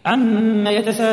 عما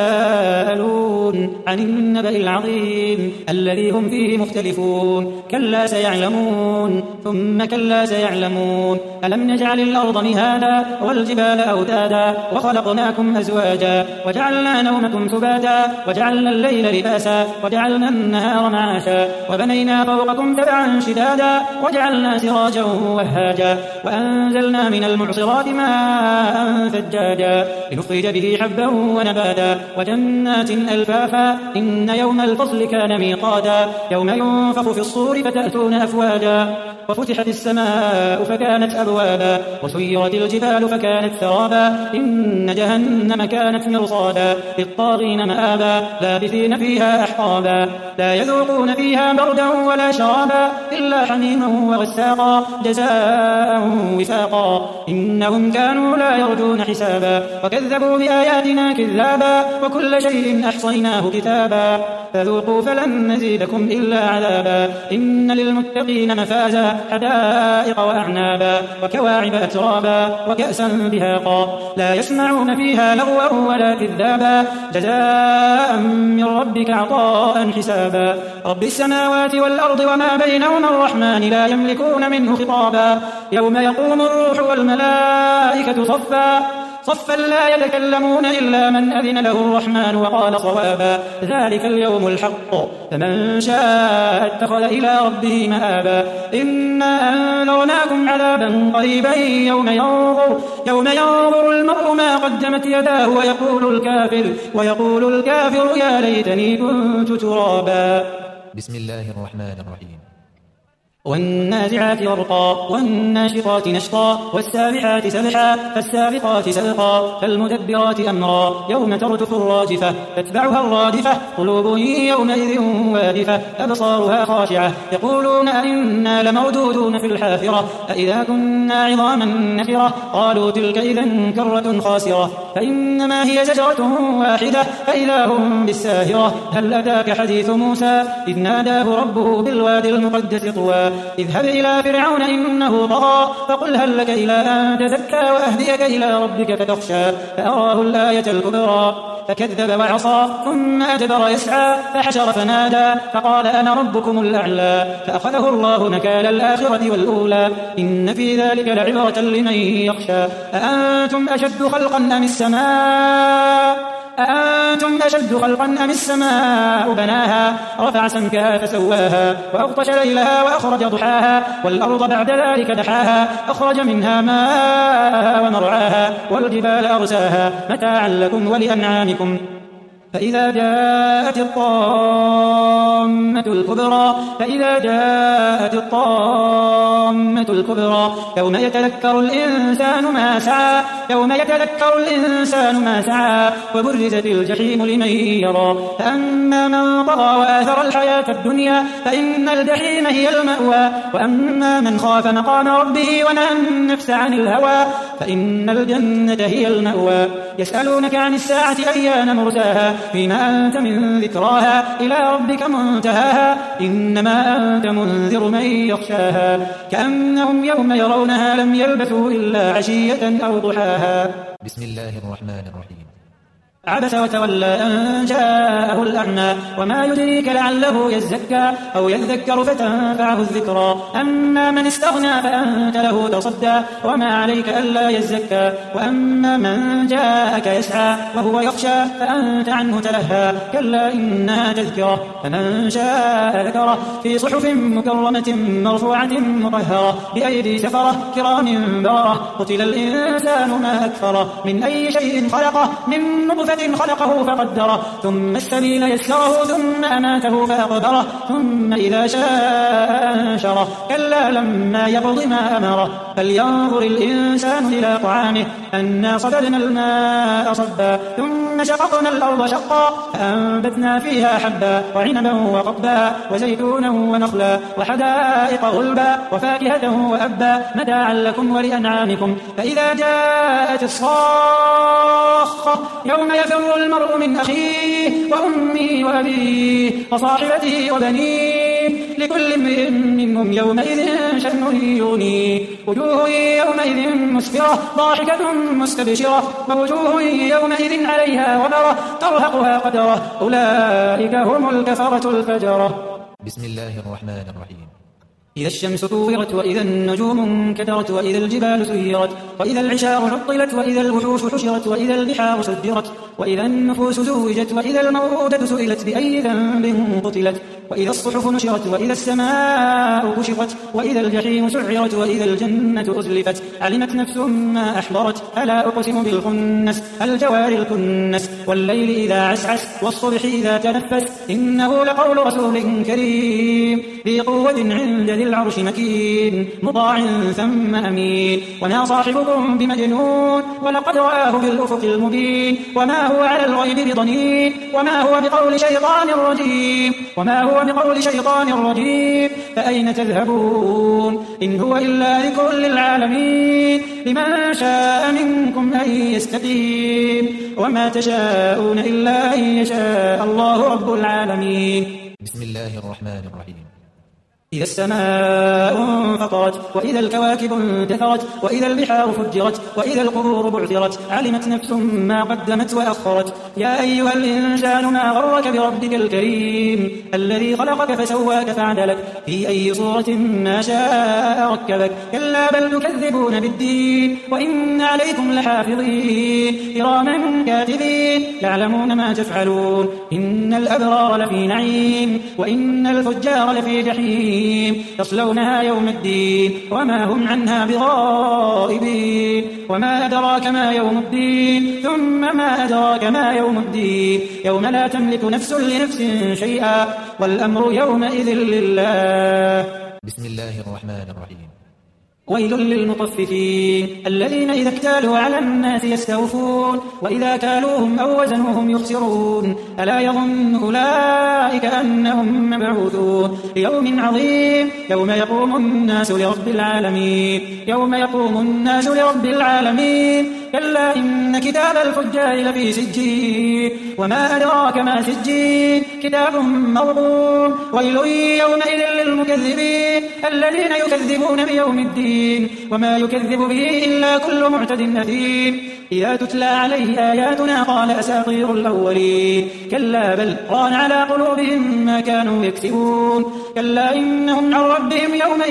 يتساءلون عن النبأ العظيم الذي هم فيه مختلفون كلا سيعلمون ثم كلا سيعلمون ألم نجعل الأرض مهادا والجبال أوتادا وخلقناكم أزواجا وجعلنا نومكم سباتا وجعلنا الليل لباسا وجعلنا النهار معاشا وبنينا فوقكم سبعا شدادا وجعلنا سراجا وهاجا وأنزلنا من المعصرات ماء ثجاجا لنخرج به حبا ونباتا وجنات ألفافا إن يوم الفصل كان ميقاتا يوم ينفخ في الصور فتأتون أفواجا وفتحت السماء فكانت أبوابا وسيرت الجبال فكانت سرابا إن جهنم كانت مرصادا للطاغين مآبا لابثين فيها أحقابا لا يذوقون فيها بردا ولا شرابا إلا حميما وغساقا جزاء وفاقا إنهم كانوا لا يرجون حسابا وكذبوا بآياتنا كذابا وكل شيء أحصيناه كتابا فذوقوا فلن نزيدكم إلا عذابا إن للمتقين مفازا حدائق وأعنابا وكواعب أترابا وكأسا بهاقا لا يسمعون فيها لغوا ولا كذابا جزاء من ربك عطاء حسابا رب السماوات والأرض وما بينهما الرحمن لا يملكون منه خطابا يوم يقوم الروح والملائكة صفا لا يتكلمون إلا من أذن له الرحمن وقال صوابا ذلك اليوم الحق فمن شاء اتخذ إلى ربه مآبا إنا أنذرناكم عذابا قريبا يوم ينظر المرء ما قدمت يداه ويقول الكافر يا ليتني كنت ترابا. بسم الله الرحمن الرحيم. والنازعات غرقا والناشطات نشطا والسابحات سبحا فالسابقات سبقا فالمدبرات أمرا يوم ترجف الراجفة تتبعها الرادفة قلوب يومئذ وادفة أبصارها خاشعة يقولون أئنا لمردودون في الحافرة أئذا كنا عظاما نخرة قالوا تلك إذا كرة خاسرة فإنما هي زجرة واحدة فإذا هم بالساهرة هل أتاك حديث موسى إذ ناداه ربه بالوادي المقدس طوى اذهب إلى فرعون إنه طغى فقل هل لك إلى أن تزكى وأهديك إلى ربك فتخشى فأراه الآية الكبرى فكذب وعصى ثم أدبر يسعى فحشر فنادى فقال أنا ربكم الأعلى فأخذه الله نكال الآخرة والأولى إن في ذلك لعبرة لمن يخشى أأنتم أشد خلقا أم السماء بناها رفع سمكها فسواها وأغطش ليلها وأخرج ضحاها والأرض بعد ذلك دحاها أخرج منها ماءها ومرعاها والجبال أرساها متاعا لكم ولأنعامكم فإذا جاءت الطامة الكبرى يوم يتذكر الإنسان ما سعى وبرزت الجحيم لمن يرى فأما من طغى وآثر الحياة الدنيا فإن الجحيم هي المأوى وأما من خاف مقام ربه ونهى النفس عن الهوى فإن الجنة هي المأوى يسألونك عن الساعة أيان مرساها فيما أنت من ذكراها إلى ربك منتهاها إنما أنت منذر من يخشاها كأنهم يوم يرونها لم يلبثوا إلا عشية أو ضحاها. بسم الله الرحمن الرحيم. عبس وتولى أن جاءه الأعمى وما يدريك لعله يزكى أو يذكر فتنفعه الذكرى أما من استغنى فأنت له تصدى وما عليك ألا يزكى وأما من جاءك يسعى وهو يخشى فأنت عنه تلهى كلا إنها تذكرة فمن شاء ذكره في صحف مكرمة مرفوعة مطهرة بأيدي سفرة كرام بررة قتل الإنسان ما أكفره من أي شيء خلقه من نطفة خلقه فقدره ثم السبيل يسره ثم أماته فأقبره ثم إذا شاء أنشره كلا لما يقض ما أمره فلينظر الإنسان إلى طعامه أنا صببنا الماء صبا ثم شققنا الأرض شقا فأنبتنا فيها حبا وعنبا وقضبا وزيتونا ونخلا وحدائق غلبا وفاكهة وأبا متاعا لكم ولأنعامكم فإذا جاءت الصاخة يوم يفر المرء من أخيه وأمه وأبيه وصاحبته وبنيه لكل امرئ منهم يومئذ شأن يغنيه وجوه يومئذ مسفرة ضاحكة مستبشرة ووجوه يومئذ عليها غبرة ترهقها قدرة أولئك هم الكفرة الفجرة. بسم الله الرحمن الرحيم. إذا الشمس كورت وإذا النجوم انكدرت وإذا الجبال سيرت وإذا العشار عطلت وإذا الوحوش حشرت وإذا البحار سجرت وإذا النفوس زوجت وإذا الموءودة سئلت بأي ذنب قتلت وإذا الصحف نشرت وإذا السماء كشطت وإذا الجحيم سعرت وإذا الجنة أزلفت علمت نفس ما أحضرت فلا أقسم بالخنس الجوار الكنس والليل إذا عسعس والصبح إذا تنفس إنه لقول رسول كريم ذي قوة عند ذي العرش مكين مطاع ثم أمين وما صاحبكم بمجنون ولقد رآه بالأفق المبين وما هو على الغيب بضنين وما هو بقول شيطان رجيم فأين تذهبون إن هو إلا ذكر للعالمين لمن شاء منكم أن يستقيم وما تشاءون إلا أن يشاء الله رب العالمين. بسم الله الرحمن الرحيم. إذا السماء انفطرت وإذا الكواكب انتثرت وإذا البحار فجرت وإذا القبور بعثرت علمت نفس ما قدمت وأخرت يا أيها الإنسان ما غرك بربك الكريم الذي خلقك فسواك فعدلك في أي صورة ما شاء ركبك كلا بل تكذبون بالدين وإن عليكم لحافظين كراما كاتبين يعلمون ما تفعلون إن الأبرار لفي نعيم وإن الفجار لفي جحيم يصلونها يوم الدين وما هم عنها بغائبين وما أدراك ما يوم الدين ثم ما أدراك ما يوم الدين يوم لا تملك نفس لنفس شيئا والأمر يومئذ لله. بسم الله الرحمن الرحيم. ويل للمطففين الذين إذا اكتالوا على الناس يستوفون وإذا كالوهم أو وزنوهم يخسرون ألا يظن أولئك أنهم مبعوثون ليوم عظيم يوم يقوم الناس لرب العالمين كلا إن كتاب الفجار لفي سجين وما أدراك ما سجين كتاب مرقوم ويل يومئذ للمكذبين الذين يكذبون بيوم الدين وما يكذب به إلا كل معتد أثيم إذا تتلى عليه آياتنا قال أساطير الأولين كلا بل ران على قلوبهم ما كانوا يكسبون كلا إنهم عن ربهم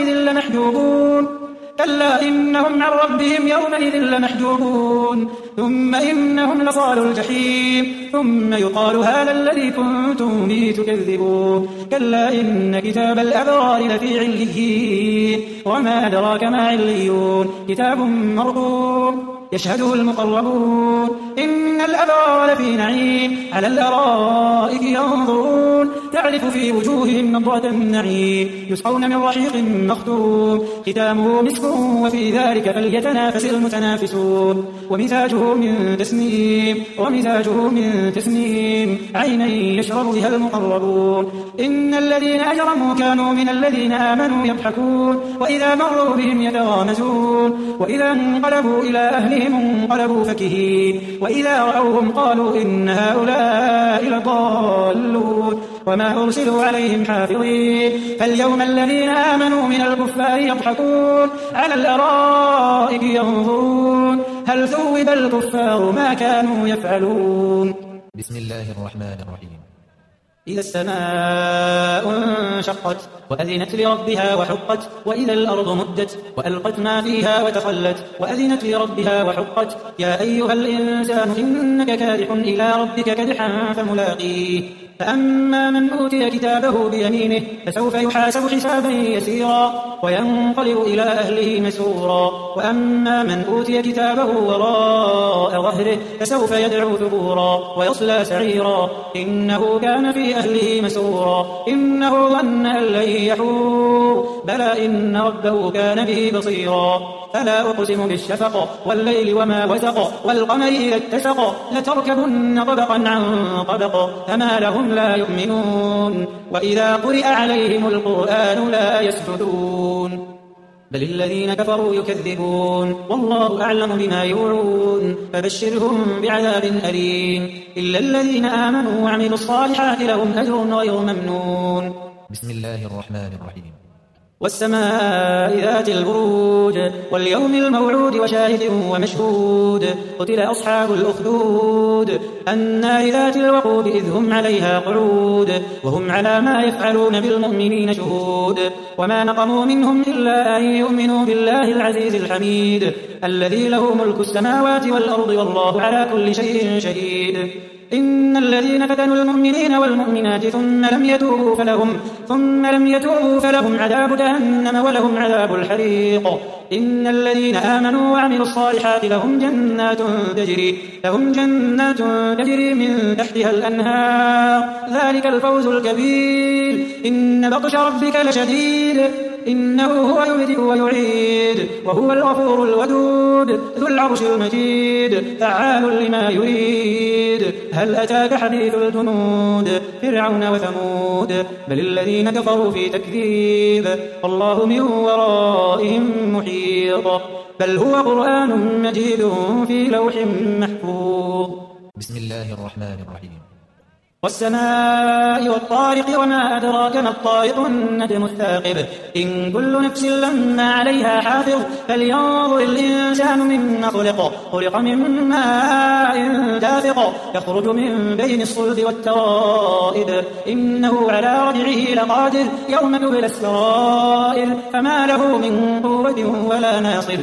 يومئذ لمحجوبون ثم إنهم لصالوا الجحيم ثم يقال هذا الذي كنتم به تكذبون كلا إن كتاب الأبرار لفي عليين وما أدراك ما عليون كتاب مرقوم يشهده المقربون إن الأبرار لفي نعيم على الأرائك ينظرون تعرف في وجوههم نضرة النعيم يسقون من رحيق مختوم ختامه مسك وفي ذلك فليتنافس المتنافسون ومزاجه من تسنيم عينا يشرب بها المقربون إن الذين أجرموا كانوا من الذين آمنوا يضحكون وإذا مروا بهم يتغامزون وإذا انقلبوا إلى أهلهم انقلبوا فكهين وإذا رأوهم قالوا إن هؤلاء لضالون وما أرسلوا عليهم حافظين فاليوم الذين آمنوا من الكفار يضحكون على الأرائك ينظرون هل ثوب الكفار ما كانوا يفعلون. بسم الله الرحمن الرحيم. إذا السماء انشقت وأذنت لربها وحقت وإذا الأرض مدت وألقت ما فيها وتخلت وأذنت لربها وحقت يا أيها الإنسان إنك كادح إلى ربك كدحا فملاقيه فأما من أوتي كتابه بيمينه فسوف يحاسب حسابا يسيرا وينقلب إلى أهله مسرورا وأما من أوتي كتابه وراء ظهره فسوف يدعو ثبورا ويصلى سعيرا إنه كان في أهله مسرورا إنه ظن أن لن يحور بلى إن ربه كان به بصيرا فلا أقسم بالشفق والليل وما وسق والقمر إذا اتسق لتركبن طبقا عن طبق فما لهم لا يؤمنون وإذا قرئ عليهم القرآن لا يسجدون بل الذين كفروا يكذبون والله أعلم بما يوعون فبشرهم بعذاب أليم إلا الذين آمنوا وعملوا الصالحات لهم أجر غير ممنون بسم الله الرحمن الرحيم. والسماء ذات البروج واليوم الموعود وشاهد ومشهود قتل أصحاب الأخدود النار ذات الوقود إذ هم عليها قعود وهم على ما يفعلون بالمؤمنين شهود وما نقموا منهم إلا أن يؤمنوا بالله العزيز الحميد الذي له ملك السماوات والأرض والله على كل شيء شهيد إن الذين فتنوا المؤمنين والمؤمنات ثم لم يتوبوا فلهم عذاب جهنم ولهم عذاب الحريق إن الذين آمنوا وعملوا الصالحات لهم جنات تجري من تحتها الأنهار ذلك الفوز الكبير إن بطش ربك لشديد إنه هو يبدئ ويعيد وهو الغفور الودود ذو العرش المجيد فعال لما يريد هل أتاك حديث الجنود فرعون وثمود بل الذين كفروا في تكذيب والله من ورائهم محيط بل هو قرآن مجيد في لوح محفوظ. بسم الله الرحمن الرحيم. والسماء والطارق وما أدراك ما الطارق النجم الثاقب إن كل نفس لما عليها حافظ فلينظر الإنسان مما خلق من ماء دافق يخرج من بين الصلب والترائب إنه على رجعه لقادر يوم تبلى السرائر فما له من قوة ولا ناصر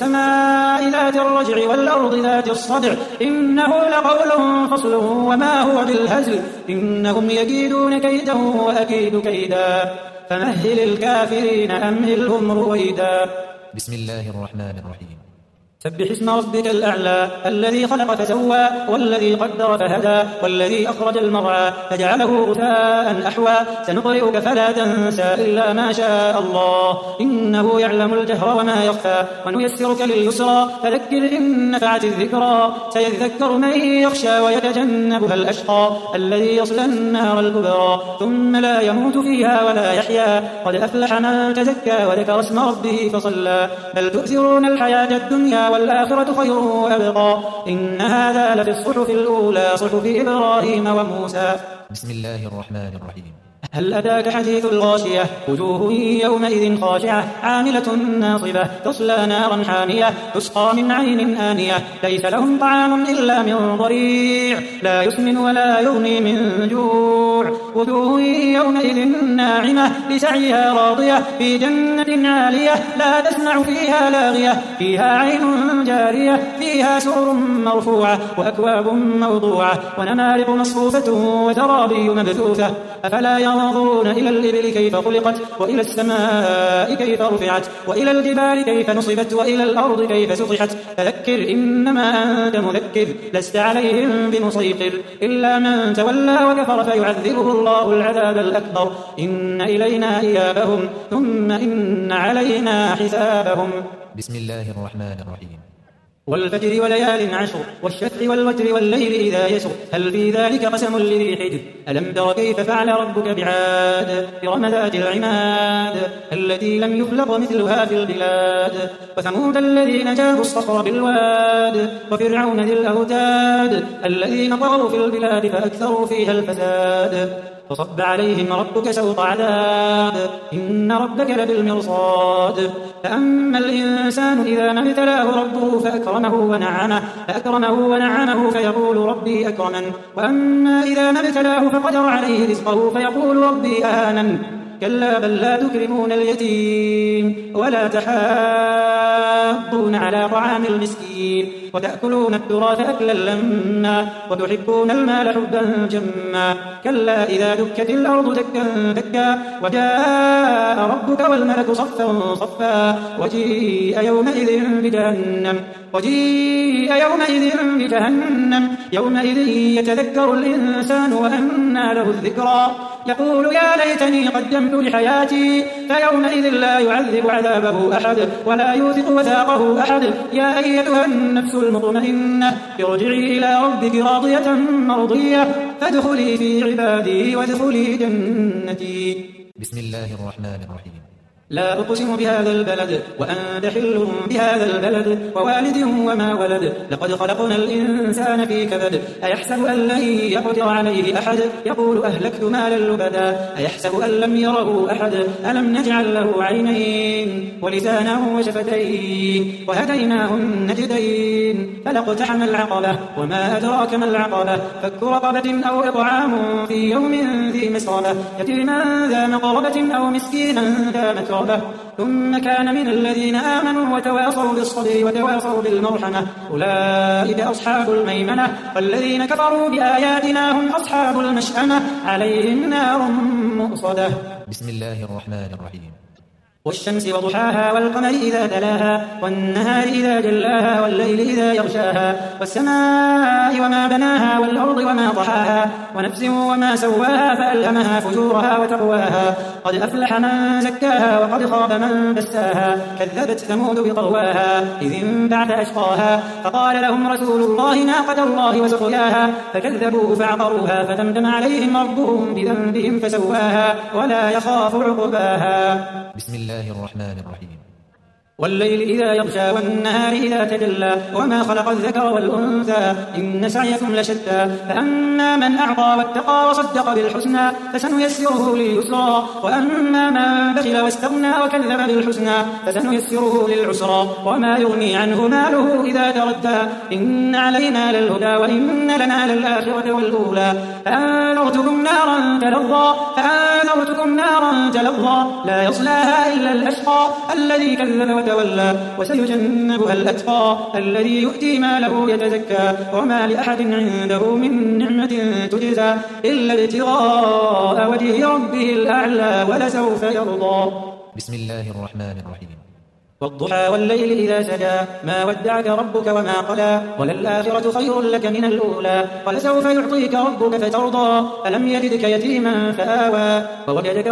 والسماء ذات الرجع والأرض ذات الصدع إنه لقول فصل وما هو بالهزل إنهم يكيدون كيدا وأكيد كيدا فمهل الكافرين أمهلهم رويدا. بسم الله الرحمن الرحيم. سبح اسم ربك الأعلى الذي خلق فسوى والذي قدر فهدى والذي أخرج المرعى فجعله غثاء أحوى سنقرئك فلا تنسى إلا ما شاء الله إنه يعلم الجهر وما يخفى ونيسرك لليسرى فذكر إن نفعت الذكرى سيذكر من يخشى ويتجنبها الأشقى الذي يصلى النار الكبرى ثم لا يموت فيها ولا يحيا قد أفلح من تزكى وذكر اسم ربه فصلى بل تؤثرون الحياة الدنيا والآخرة خير وأبقى إن هذا لفي الصحف الأولى صحف إبراهيم وموسى. بسم الله الرحمن الرحيم. هل أتاك حديث الغاشية وجوه يومئذ خاشعة عاملة ناصبة تصلى نارا حامية تسقى من عين آنية ليس لهم طعام إلا من ضريع لا يسمن ولا يغني من جوع وجوه يومئذ ناعمة لسعيها راضية في جنة عالية لا تسمع فيها لاغية فيها عين جارية فيها سرر مرفوعة وأكواب موضوعة ونمارق مصفوفة وزرابي مبثوثة أفلا ينظرون إلى الإبل كيف خلقت وإلى السماء كيف رفعت وإلى الجبال كيف نصبت وإلى الأرض كيف سطحت فذكر إنما أنت مذكر لست عليهم بمسيطر إلا من تولى وكفر فيعذبه الله العذاب الأكبر إن إلينا إيابهم ثم إن علينا حسابهم. بسم الله الرحمن الرحيم. والفجر وليال عشر والشفع والوتر والليل إذا يسر هل في ذلك قسم لذي حجر ألم تر كيف فعل ربك بعاد إرم ذات العماد التي لم يخلق مثلها في البلاد وثمود الذين جابوا الصخر بالواد وفرعون ذي الأوتاد الذين طغوا في البلاد فأكثروا فيها الفساد فصب عليهم ربك سوط عذاب إن ربك لبالمرصاد فأما الإنسان إذا ما ابتلاه ربه فأكرمه ونعمه فيقول ربي أكرمن وأما إذا ما ابتلاه فقدر عليه رزقه فيقول ربي أهانن كلا بل لا تكرمون اليتيم ولا تحاضون على طعام المسكين وتأكلون التراث أكلا لما وتحبون المال حبا جما كلا إذا دكت الأرض دكا دكا وجاء ربك والملك صفا صفا وجيء يومئذ بجهنم يومئذ يتذكر الإنسان وأنى له الذكرى يقول يا ليتني قدمت لحياتي فيومئذ لا يعذب عذابه أحد ولا يوثق وثاقه أحد يا أيتها النفس المطمئنة ارجعي إلى ربك راضية مرضية فادخلي في عبادي وادخلي جنتي. بسم الله الرحمن الرحيم. لا أقسم بهذا البلد وأنت حل بهذا البلد ووالد وما ولد لقد خلقنا الإنسان في كبد أيحسب أن لن يقدر عليه أحد يقول أهلكت مالا لبدا أيحسب أن لم يره أحد ألم نجعل له عينين ولسانا وشفتين وهديناه النجدين فلاقتحم العقبة وما أدراك ما العقبة فك رقبة أو إطعام في يوم ذي مسغبة يتيما ذا مقربة أو مسكينا ذا متربة ثم كان من الذين آمنوا وتواصوا بالصبر وتواصوا بالمرحمة أولئك أصحاب الميمنة والذين كفروا بآياتنا هم أصحاب المشأمة عليهم نار مؤصدة. بسم الله الرحمن الرحيم. والشمس وضحاها والقمر إذا تلاها والنهار إذا جلاها والليل إذا يغشاها والسماء وما بناها والأرض وما طحاها ونفس وما سواها فألهمها فجورها وتقواها قد أفلح من زكاها وقد خاب من دساها كذبت ثمود بطغواها إذ انبعث أشقاها فقال لهم رسول الله ناقة الله وسقياها فكذبوه فعقروها فدمدم عليهم ربهم بذنبهم فسواها ولا يخاف عقباها. بسم الله الرحمن الرحيم. والليل إذا يغشى والنهار إذا تجلى وما خلق الذكر والأنثى إن سعيكم لشتى فأما من أعطى واتقى وصدق بالحسنى فسنيسره لليسرى وأما من بخل واستغنى وكذب بالحسنى فسنيسره للعسرى وما يغني عنه ماله إذا تردى إن علينا للهدى وإن لنا للآخرة والأولى فأنذرتكم نارا تلظى لا يصلاها إلا الأشقى الذي كذب وتولى وسيجنبها الأتقى الذي يؤتي ماله يتزكى وما لأحد عنده من نعمة تجزى إلا ابتغاء وجه ربه الأعلى ولسوف يرضى. بسم الله الرحمن الرحيم. والضحى والليل إذا سجى ما ودعك ربك وما قلى وللآخرة خير لك من الأولى ولسوف يعطيك ربك فترضى ألم يجدك يتيما فآوى ووجدك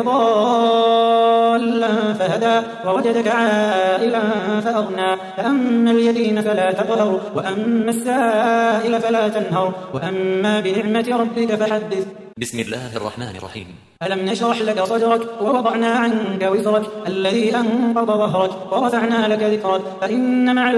ضالا فهدى ووجدك عائلا فأغنى فأما اليتيم فلا تقهر وأما السائل فلا تنهر وأما بنعمة ربك فحدث. بسم الله الرحمن الرحيم. ألم نشرح لك صدرك ووضعنا عنك وزرك الذي أنقض ظهرك ورفعنا لك ذكرك فإن مع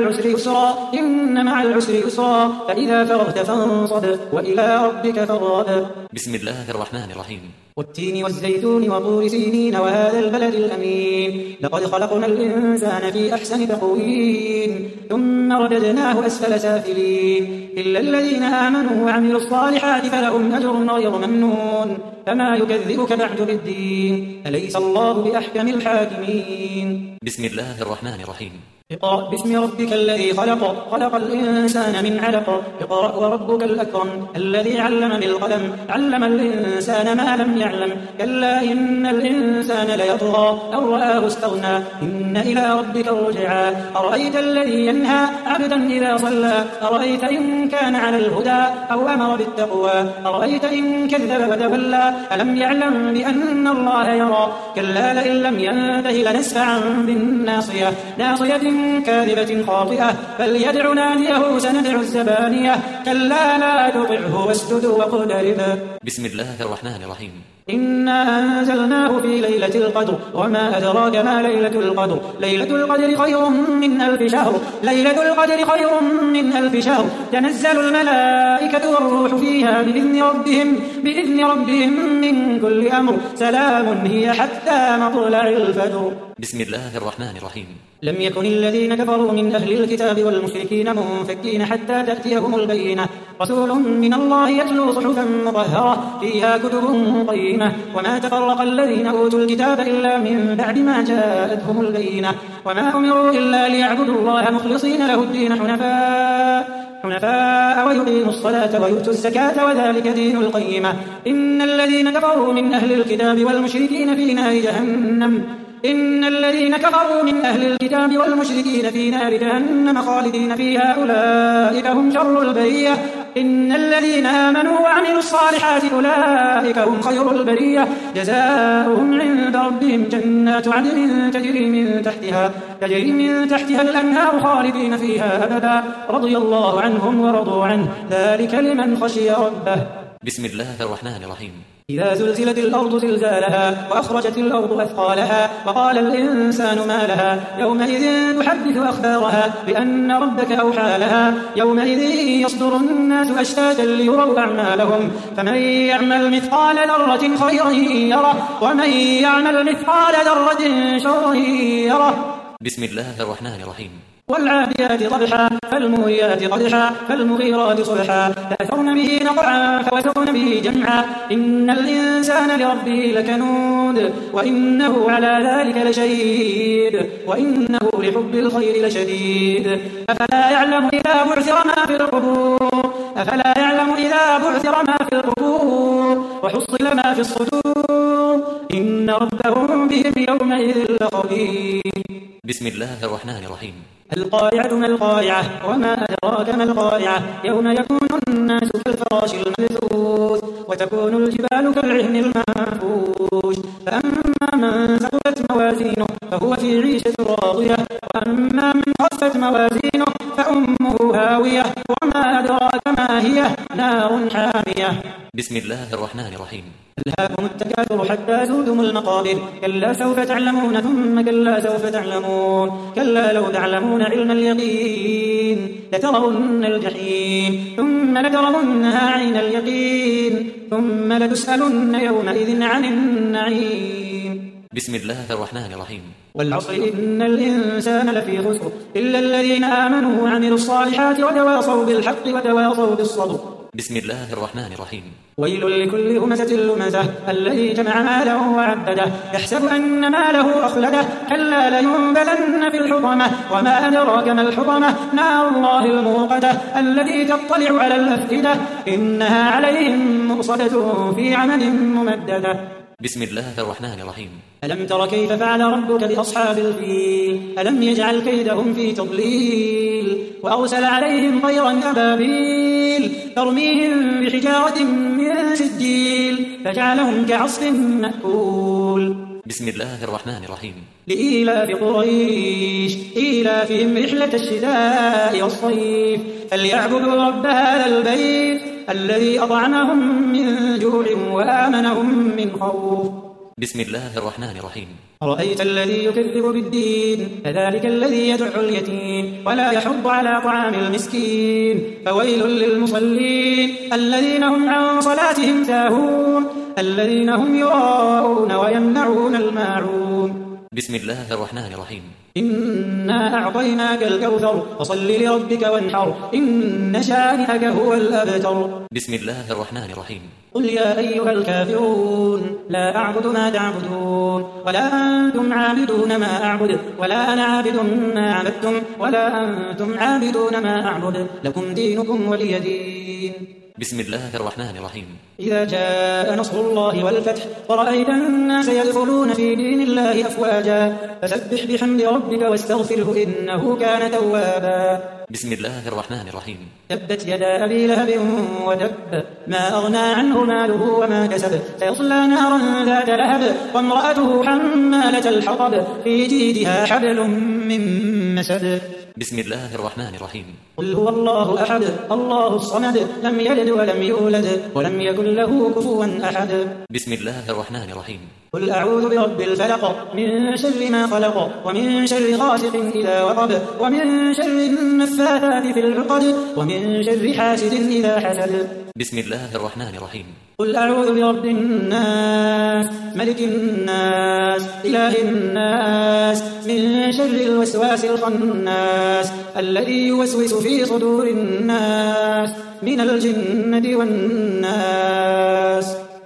العسر يسرا فإذا فرغت فانصب وإلى ربك فارغب. بسم الله الرحمن الرحيم. والتين والزيتون وطور سينين وهذا البلد الأمين لقد خلقنا الإنسان في أحسن تقويم ثم رددناه أسفل سافلين إلا الذين آمنوا وعملوا الصالحات فلهم أجر غير ممنون فما يكذبك بعد بالدين أليس الله بأحكم الحاكمين. بسم الله الرحمن الرحيم. اقرأ باسم ربك الذي خلق الإنسان من علق اقرأ وربك الأكرم الذي علم بالقلم علم الإنسان ما لم يعلم كلا إن الإنسان ليطغى أو رآه استغنى إن إلى ربك الرجعى أرأيت الذي ينهى عبدا إذا صلى أرأيت إن كان على الهدى أو أمر بالتقوى أرأيت إن كذب وتولى ألم يعلم بأن الله يرى كلا لئن لم ينته لنسفعا بالناصية ناصية كاذبة خاطئة فليدع ناديه سندع الزبانية كلا لا تطعه واسجدوا واقترب. بسم الله الرحمن الرحيم. إنا أنزلناه في ليلة القدر وما أدراك ما ليلة القدر ليلة القدر خير من ألف شهر ليلة القدر خير من ألف شهر تنزل الملائكة والروح فيها بإذن ربهم من كل أمر سلام هي حتى مطلع الفجر. بسم الله الرحمن الرحيم. لم يكن الذين كفروا من أهل الكتاب والمشركين منفكين حتى تأتيهم البينة رسول من الله يتلو صحفا مطهرة فيها كتب قيمة وما تفرق الذين أوتوا الكتاب إلا من بعد ما جاءتهم البينة وما أمروا إلا ليعبدوا الله مخلصين له الدين حنفاء ويقيموا الصلاة ويؤتوا الزكاة وذلك دين القيمة إن الذين كفروا من أهل الكتاب والمشركين في نار جهنم إن الذين كفروا من أهل الكتاب والمشركين في نار جهنم خالدين فيها أولئك هم شر البرية إن الذين آمنوا وعملوا الصالحات أولئك هم خير البرية جزاؤهم عند ربهم جنات عدن تجري من تحتها الأنهار خالدين فيها أبدا رضي الله عنهم ورضوا عنه ذلك لمن خشي ربه. بسم الله الرحمن الرحيم. إذا زلزلت الأرض زلزالها وأخرجت الأرض أثقالها وقال الإنسان ما لها يومئذ تحدث أخبارها بأن ربك أوحى لها يومئذ يصدر الناس أشتاتا ليروا أعمالهم فمن يعمل مثقال ذرة خيرا يره ومن يعمل مثقال ذرة شرا يره. بسم الله الرحمن الرحيم. والعاديات ضبحا فالموريات قدحا فالمغيرات صبحا فأثرن به نقعا فوسطن به جمعا إن الإنسان لربه لكنود وإنه على ذلك لشهيد وإنه لحب الخير لشديد أفلا يعلم إذا بعثر ما في القبور وحصل ما في الصدور إن ربهم بهم يومئذ لخبير. بسم الله الرحمن الرحيم. القارعة ما القارعة وما أدراك ما القارعة يوم يكون الناس كالفراش المبثوث وتكون الجبال كالعهن المنفوش فأما من ثقلت موازينه فهو في عيشة راضية وأما من خفت موازينه فأمه هاوية وما أدراك ما هي نار حامية. بسم الله الرحمن الرحيم. ألهاكم التكاثر حتى زرتم المقابر كلا سوف تعلمون ثم كلا سوف تعلمون كلا لو تعلمون علم اليقين لترون الجحيم ثم لترونها عين اليقين ثم لتسألن يومئذ عن النعيم. بسم الله الرحمن الرحيم. والعصر إن الإنسان لفي خسر إلا الذين آمنوا وعملوا الصالحات وتواصوا بالحق وتواصوا بالصبر. بسم الله الرحمن الرحيم. ويل لكل همزة لمزة الذي جمع ماله وعدده يحسب أن ماله أخلده كلا لينبذن في الحطمة وما أدراك ما الحطمة نار الله الموقدة التي تطلع على الأفئدة إنها عليهم مؤصدة في عمد ممددة. بسم الله الرحمن الرحيم. ألم تر كيف فعل ربك بأصحاب الفيل ألم يجعل كيدهم في تضليل وأرسل عليهم طيرا أبابيل ترميهم بحجارة من سجيل فجعلهم كعصف مأكول. بسم الله الرحمن الرحيم. لإيلاف قريش إيلافهم رحلة الشتاء والصيف فليعبدوا رب هذا البيت الذي أطعمهم من جوع وآمنهم من خوف. بسم الله الرحمن الرحيم. أرأيت الذي يكذب بالدين فذلك الذي يدع اليتيم ولا يحض على طعام المسكين فويل للمصلين الذين هم عن صلاتهم ساهون الذين هم يراءون ويمنعون الماعون. بسم الله الرحمن الرحيم. إنا أعطيناك الكوثر فصل لربك وانحر إن شانئك هو الأبتر. بسم الله الرحمن الرحيم. قل يا أيها الكافرون لا أعبد ما تعبدون ولا أنتم عابدون ما أعبد ولا أنا عابد ما عبدتم ولا أنتم عابدون ما أعبد لكم دينكم ولي دين. بسم الله الرحمن الرحيم. إذا جاء نصر الله والفتح ورأيت الناس يدخلون في دين الله أفواجا فسبح بحمد ربك واستغفره إنه كان توابا. بسم الله الرحمن الرحيم. تبت يدا أبي لهب وتب ما أغنى عنه ماله وما كسب سيصلى نارا ذات لهب وامرأته حمالة الحطب في جيدها حبل من مسد. بسم الله الرحمن الرحيم. قل هو الله أحد الله الصمد لم يلد ولم يولد ولم يكن له كفوا أحد. بسم الله الرحمن الرحيم. قل أعوذ برب الفلق من شر ما خلق ومن شر غاسق إذا وقب ومن شر النفاثات في العقد ومن شر حاسد إذا حسد. بسم الله الرحمن الرحيم. قل أعوذ برب الناس ملك الناس إله الناس من شر الوسواس الخناس الذي يوسوس في صدور الناس من الجنة والناس.